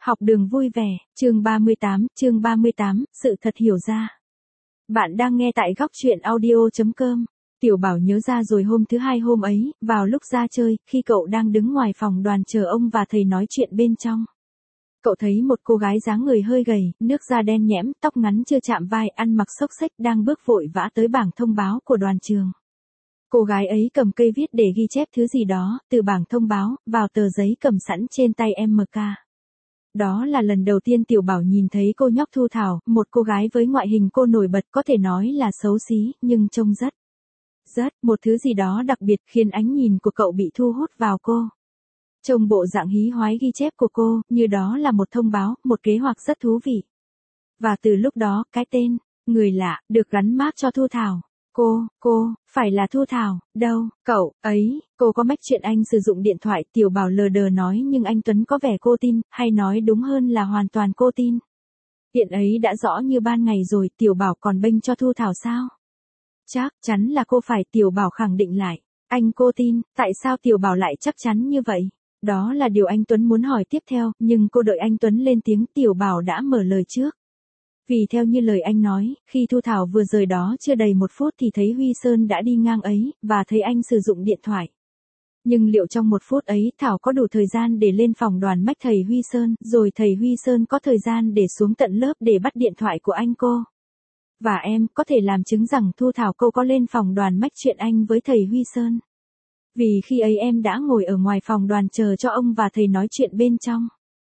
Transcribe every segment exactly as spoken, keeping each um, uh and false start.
Học đường vui vẻ, chương ba mươi tám, chương ba mươi tám, sự thật hiểu ra. Bạn đang nghe tại góc truyện audio chấm com. Tiểu Bảo nhớ ra rồi hôm thứ hai hôm ấy, vào lúc ra chơi, khi cậu đang đứng ngoài phòng đoàn chờ ông và thầy nói chuyện bên trong. Cậu thấy một cô gái dáng người hơi gầy, nước da đen nhẽm, tóc ngắn chưa chạm vai, ăn mặc xốc xếch đang bước vội vã tới bảng thông báo của đoàn trường. Cô gái ấy cầm cây viết để ghi chép thứ gì đó, từ bảng thông báo, vào tờ giấy cầm sẵn trên tay em ca. Đó là lần đầu tiên Tiểu Bảo nhìn thấy cô nhóc Thu Thảo, một cô gái với ngoại hình cô nổi bật, có thể nói là xấu xí, nhưng trông rất, rất, một thứ gì đó đặc biệt khiến ánh nhìn của cậu bị thu hút vào cô. Trông bộ dạng hí hoái ghi chép của cô, như đó là một thông báo, một kế hoạch rất thú vị. Và từ lúc đó, cái tên, người lạ, được gắn mác cho Thu Thảo. Cô, cô, phải là Thu Thảo, đâu, cậu, ấy, cô có mách chuyện anh sử dụng điện thoại, Tiểu Bảo lờ đờ nói, nhưng anh Tuấn có vẻ cô tin, hay nói đúng hơn là hoàn toàn cô tin. Hiện ấy đã rõ như ban ngày rồi, Tiểu Bảo còn bênh cho Thu Thảo sao? Chắc chắn là cô phải, Tiểu Bảo khẳng định lại. Anh cô tin, tại sao Tiểu Bảo lại chắc chắn như vậy? Đó là điều anh Tuấn muốn hỏi tiếp theo, nhưng cô đợi anh Tuấn lên tiếng, Tiểu Bảo đã mở lời trước. Vì theo như lời anh nói, khi Thu Thảo vừa rời đó chưa đầy một phút thì thấy Huy Sơn đã đi ngang ấy, và thấy anh sử dụng điện thoại. Nhưng liệu trong một phút ấy Thảo có đủ thời gian để lên phòng đoàn mách thầy Huy Sơn, rồi thầy Huy Sơn có thời gian để xuống tận lớp để bắt điện thoại của anh cô? Và em có thể làm chứng rằng Thu Thảo cô có lên phòng đoàn mách chuyện anh với thầy Huy Sơn. Vì khi ấy em đã ngồi ở ngoài phòng đoàn chờ cho ông và thầy nói chuyện bên trong.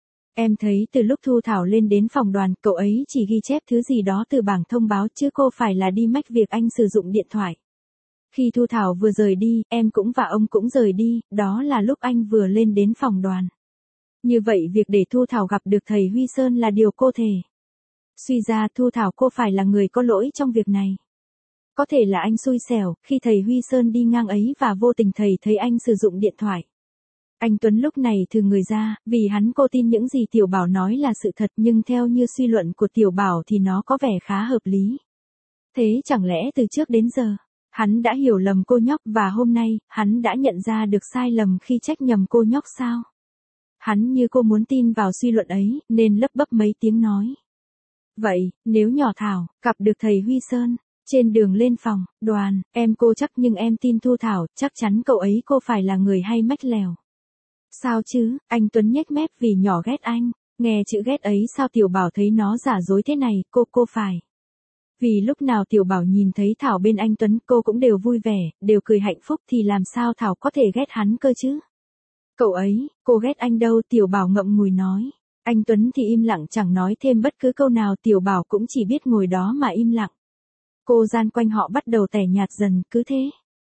Em thấy từ lúc Thu Thảo lên đến phòng đoàn, cậu ấy chỉ ghi chép thứ gì đó từ bảng thông báo chứ cô phải là đi mách việc anh sử dụng điện thoại. Khi Thu Thảo vừa rời đi, em cũng và ông cũng rời đi, đó là lúc anh vừa lên đến phòng đoàn. Như vậy việc để Thu Thảo gặp được thầy Huy Sơn là điều cô thể. Suy ra Thu Thảo cô phải là người có lỗi trong việc này. Có thể là anh xui xẻo, khi thầy Huy Sơn đi ngang ấy và vô tình thầy thấy anh sử dụng điện thoại. Anh Tuấn lúc này thừ người ra, vì hắn cô tin những gì Tiểu Bảo nói là sự thật, nhưng theo như suy luận của Tiểu Bảo thì nó có vẻ khá hợp lý. Thế chẳng lẽ từ trước đến giờ, hắn đã hiểu lầm cô nhóc và hôm nay, hắn đã nhận ra được sai lầm khi trách nhầm cô nhóc sao? Hắn như cô muốn tin vào suy luận ấy, nên lấp bấp mấy tiếng nói. Vậy, nếu nhỏ Thảo, gặp được thầy Huy Sơn, trên đường lên phòng, đoàn, em cô chắc nhưng em tin Thu Thảo, chắc chắn cậu ấy cô phải là người hay mách lèo. Sao chứ, anh Tuấn nhếch mép vì nhỏ ghét anh, nghe chữ ghét ấy sao Tiểu Bảo thấy nó giả dối thế này, cô cô phải. Vì lúc nào Tiểu Bảo nhìn thấy Thảo bên anh Tuấn cô cũng đều vui vẻ, đều cười hạnh phúc thì làm sao Thảo có thể ghét hắn cơ chứ? Cậu ấy, cô ghét anh đâu, Tiểu Bảo ngậm ngùi nói. Anh Tuấn thì im lặng chẳng nói thêm bất cứ câu nào, Tiểu Bảo cũng chỉ biết ngồi đó mà im lặng. Cô gian quanh họ bắt đầu tẻ nhạt dần, cứ thế.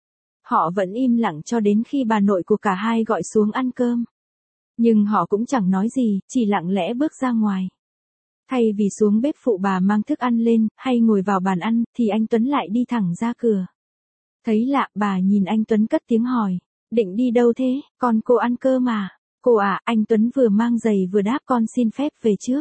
Họ vẫn im lặng cho đến khi bà nội của cả hai gọi xuống ăn cơm. Nhưng họ cũng chẳng nói gì, chỉ lặng lẽ bước ra ngoài. Thay vì xuống bếp phụ bà mang thức ăn lên, hay ngồi vào bàn ăn, thì anh Tuấn lại đi thẳng ra cửa. Thấy lạ, bà nhìn anh Tuấn cất tiếng hỏi. Định đi đâu thế, con cô ăn cơm à? Cô à, anh Tuấn vừa mang giày vừa đáp con xin phép về trước.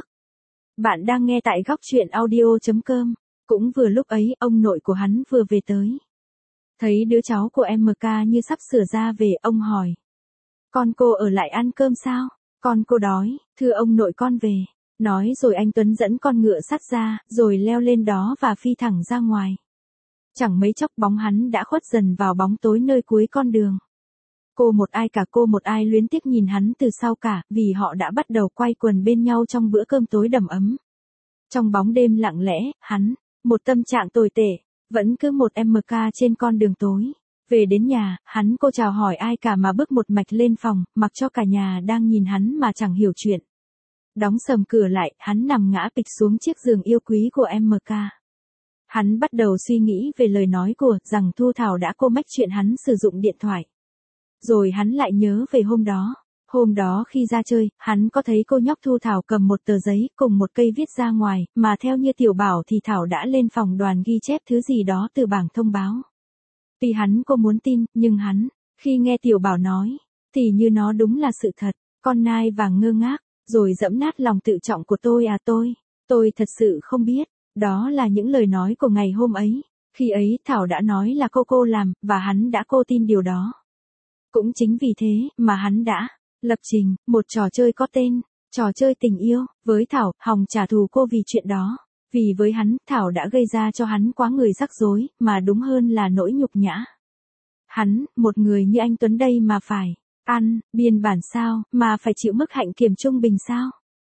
Bạn đang nghe tại góc truyện audio chấm com. Cũng vừa lúc ấy, ông nội của hắn vừa về tới. Thấy đứa cháu của em ca như sắp sửa ra về, ông hỏi. Con cô ở lại ăn cơm sao? Con cô đói, thưa ông nội con về. Nói rồi anh Tuấn dẫn con ngựa sắt ra, rồi leo lên đó và phi thẳng ra ngoài. Chẳng mấy chốc bóng hắn đã khuất dần vào bóng tối nơi cuối con đường. Cô một ai cả cô một ai luyến tiếc nhìn hắn từ sau cả, vì họ đã bắt đầu quay quần bên nhau trong bữa cơm tối đầm ấm. Trong bóng đêm lặng lẽ, hắn, một tâm trạng tồi tệ, vẫn cứ một em ca trên con đường tối. Về đến nhà, hắn cô chào hỏi ai cả mà bước một mạch lên phòng, mặc cho cả nhà đang nhìn hắn mà chẳng hiểu chuyện. Đóng sầm cửa lại, hắn nằm ngã phịch xuống chiếc giường yêu quý của em ca. Hắn bắt đầu suy nghĩ về lời nói của, rằng Thu Thảo đã cô mách chuyện hắn sử dụng điện thoại. Rồi hắn lại nhớ về hôm đó. Hôm đó khi ra chơi, hắn có thấy cô nhóc Thu Thảo cầm một tờ giấy cùng một cây viết ra ngoài, mà theo như Tiểu Bảo thì Thảo đã lên phòng đoàn ghi chép thứ gì đó từ bảng thông báo. Tuy hắn cô muốn tin, nhưng hắn, khi nghe Tiểu Bảo nói, thì như nó đúng là sự thật, con nai vàng ngơ ngác, rồi dẫm nát lòng tự trọng của tôi à tôi, tôi thật sự không biết, đó là những lời nói của ngày hôm ấy, khi ấy Thảo đã nói là cô cô làm, và hắn đã cô tin điều đó. Cũng chính vì thế, mà hắn đã lập trình một trò chơi có tên Trò chơi tình yêu, với Thảo, hòng trả thù cô vì chuyện đó. Vì với hắn, Thảo đã gây ra cho hắn quá người rắc rối, mà đúng hơn là nỗi nhục nhã. Hắn, một người như anh Tuấn đây mà phải ăn biên bản sao, mà phải chịu mức hạnh kiểm trung bình sao?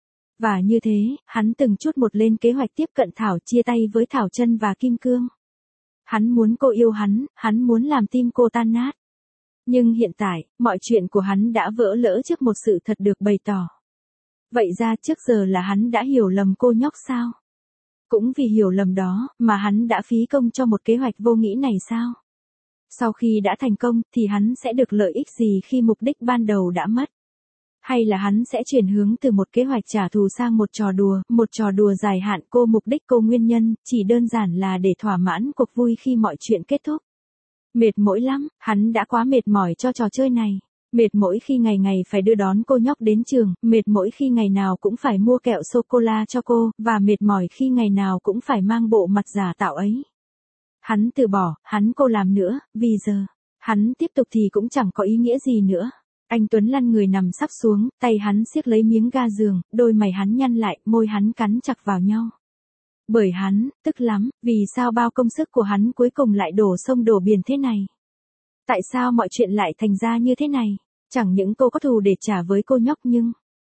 Và như thế, hắn từng chút một lên kế hoạch tiếp cận Thảo, chia tay với Thảo Chân và Kim Cương. Hắn muốn cô yêu hắn, hắn muốn làm tim cô tan nát. Nhưng hiện tại, mọi chuyện của hắn đã vỡ lỡ trước một sự thật được bày tỏ. Vậy ra trước giờ là hắn đã hiểu lầm cô nhóc sao? Cũng vì hiểu lầm đó, mà hắn đã phí công cho một kế hoạch vô nghĩa này sao? Sau khi đã thành công, thì hắn sẽ được lợi ích gì khi mục đích ban đầu đã mất? Hay là hắn sẽ chuyển hướng từ một kế hoạch trả thù sang một trò đùa, một trò đùa dài hạn cô mục đích cô nguyên nhân, chỉ đơn giản là để thỏa mãn cuộc vui khi mọi chuyện kết thúc. Mệt mỏi lắm, hắn đã quá mệt mỏi cho trò chơi này. Mệt mỗi khi ngày ngày phải đưa đón cô nhóc đến trường, mệt mỗi khi ngày nào cũng phải mua kẹo sô-cô-la cho cô, và mệt mỏi khi ngày nào cũng phải mang bộ mặt giả tạo ấy. Hắn từ bỏ, hắn cô làm nữa, vì giờ, hắn tiếp tục thì cũng chẳng có ý nghĩa gì nữa. Anh Tuấn lăn người nằm sắp xuống, tay hắn siết lấy miếng ga giường, đôi mày hắn nhăn lại, môi hắn cắn chặt vào nhau. Bởi hắn, tức lắm, vì sao bao công sức của hắn cuối cùng lại đổ sông đổ biển thế này? Tại sao mọi chuyện lại thành ra như thế này? Chẳng những cô có thù để trả với cô nhóc nhưng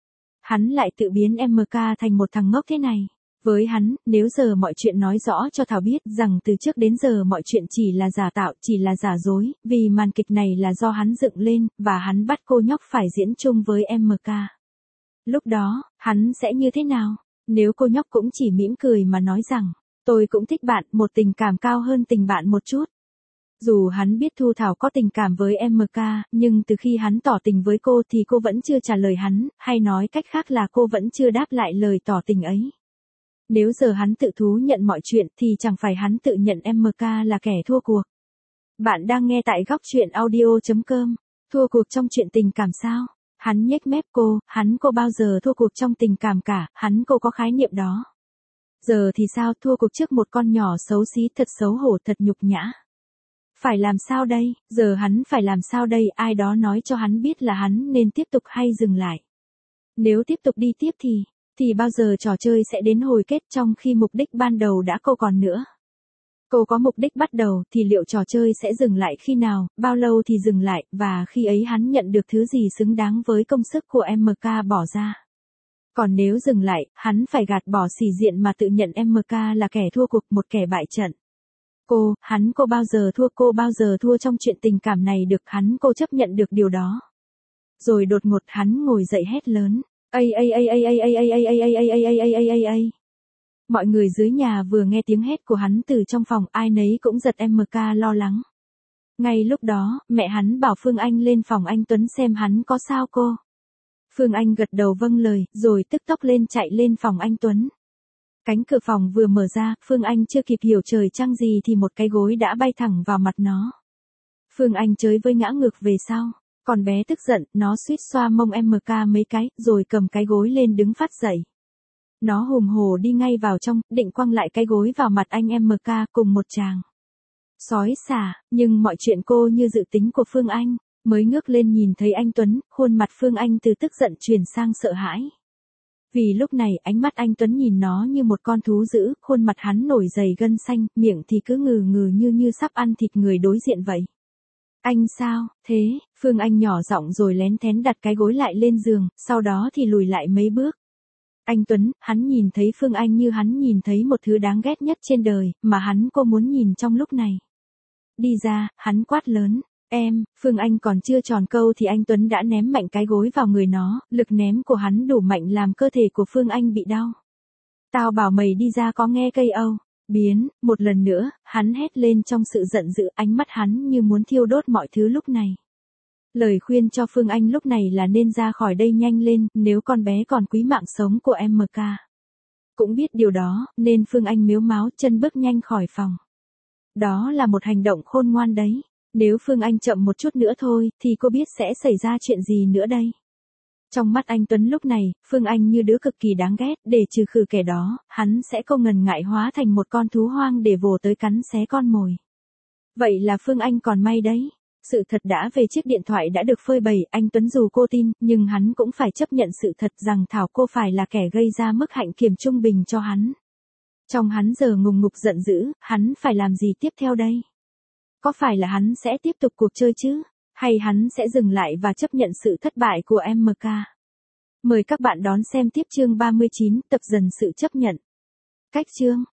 hắn lại tự biến em ca thành một thằng ngốc thế này. Với hắn, nếu giờ mọi chuyện nói rõ cho Thảo biết rằng từ trước đến giờ mọi chuyện chỉ là giả tạo, chỉ là giả dối, vì màn kịch này là do hắn dựng lên, và hắn bắt cô nhóc phải diễn chung với em ca. Lúc đó, hắn sẽ như thế nào? Nếu cô nhóc cũng chỉ mỉm cười mà nói rằng, tôi cũng thích bạn, một tình cảm cao hơn tình bạn một chút. Dù hắn biết Thu Thảo có tình cảm với em ca, nhưng từ khi hắn tỏ tình với cô thì cô vẫn chưa trả lời hắn, hay nói cách khác là cô vẫn chưa đáp lại lời tỏ tình ấy. Nếu giờ hắn tự thú nhận mọi chuyện thì chẳng phải hắn tự nhận em ca là kẻ thua cuộc. Bạn đang nghe tại góc truyện audio chấm com. Thua cuộc trong chuyện tình cảm sao? Hắn nhếch mép cô, hắn cô bao giờ thua cuộc trong tình cảm cả, hắn cô có khái niệm đó. Giờ thì sao, thua cuộc trước một con nhỏ xấu xí, thật xấu hổ, thật nhục nhã. Phải làm sao đây, giờ hắn phải làm sao đây, ai đó nói cho hắn biết là hắn nên tiếp tục hay dừng lại. Nếu tiếp tục đi tiếp thì, thì bao giờ trò chơi sẽ đến hồi kết, trong khi mục đích ban đầu đã cô còn nữa. Cô có mục đích bắt đầu thì liệu trò chơi sẽ dừng lại khi nào, bao lâu thì dừng lại, và khi ấy hắn nhận được thứ gì xứng đáng với công sức của em ca bỏ ra. Còn nếu dừng lại, hắn phải gạt bỏ sĩ diện mà tự nhận em ca là kẻ thua cuộc, một kẻ bại trận. Cô, hắn cô bao giờ thua, cô bao giờ thua trong chuyện tình cảm này được, hắn cô chấp nhận được điều đó. Rồi đột ngột hắn ngồi dậy hét lớn. Ây ây ây ây ây ây ây ây ây ây ây ây ây ây ây ây ây. Mọi người dưới nhà vừa nghe tiếng hét của hắn từ trong phòng, ai nấy cũng giật em ca lo lắng. Ngay lúc đó, mẹ hắn bảo Phương Anh lên phòng anh Tuấn xem hắn có sao cô. Phương Anh gật đầu vâng lời, rồi tức tốc lên chạy lên phòng anh Tuấn. Cánh cửa phòng vừa mở ra, Phương Anh chưa kịp hiểu trời trăng gì thì một cái gối đã bay thẳng vào mặt nó. Phương Anh chới với ngã ngược về sau. Còn bé tức giận, nó suýt xoa mông em ca mấy cái, rồi cầm cái gối lên đứng phát dậy. Nó hùng hổ đi ngay vào trong, định quăng lại cái gối vào mặt anh em ca cùng một tràng. Sói xả, nhưng mọi chuyện cô như dự tính của Phương Anh, mới ngước lên nhìn thấy anh Tuấn, khuôn mặt Phương Anh từ tức giận chuyển sang sợ hãi. Vì lúc này ánh mắt anh Tuấn nhìn nó như một con thú dữ, khuôn mặt hắn nổi đầy gân xanh, miệng thì cứ ngừ ngừ như như sắp ăn thịt người đối diện vậy. Anh sao, thế, Phương Anh nhỏ giọng rồi lén thén đặt cái gối lại lên giường, sau đó thì lùi lại mấy bước. Anh Tuấn, hắn nhìn thấy Phương Anh như hắn nhìn thấy một thứ đáng ghét nhất trên đời, mà hắn cô muốn nhìn trong lúc này. Đi ra, hắn quát lớn, em, Phương Anh còn chưa tròn câu thì anh Tuấn đã ném mạnh cái gối vào người nó, lực ném của hắn đủ mạnh làm cơ thể của Phương Anh bị đau. Tao bảo mày đi ra có nghe cây âu. Biến, một lần nữa, hắn hét lên trong sự giận dữ, ánh mắt hắn như muốn thiêu đốt mọi thứ lúc này. Lời khuyên cho Phương Anh lúc này là nên ra khỏi đây nhanh lên, nếu con bé còn quý mạng sống của em ca. Cũng biết điều đó, nên Phương Anh mếu máo chân bước nhanh khỏi phòng. Đó là một hành động khôn ngoan đấy. Nếu Phương Anh chậm một chút nữa thôi, thì cô biết sẽ xảy ra chuyện gì nữa đây. Trong mắt anh Tuấn lúc này, Phương Anh như đứa cực kỳ đáng ghét, để trừ khử kẻ đó, hắn sẽ không ngần ngại hóa thành một con thú hoang để vồ tới cắn xé con mồi. Vậy là Phương Anh còn may đấy. Sự thật đã về chiếc điện thoại đã được phơi bày, anh Tuấn dù cô tin, nhưng hắn cũng phải chấp nhận sự thật rằng Thảo cô phải là kẻ gây ra mức hạnh kiểm trung bình cho hắn. Trong hắn giờ ngùng ngục giận dữ, hắn phải làm gì tiếp theo đây? Có phải là hắn sẽ tiếp tục cuộc chơi chứ? Hay hắn sẽ dừng lại và chấp nhận sự thất bại của em ca? Mời các bạn đón xem tiếp chương ba mươi chín, tập dần sự chấp nhận. Cách chương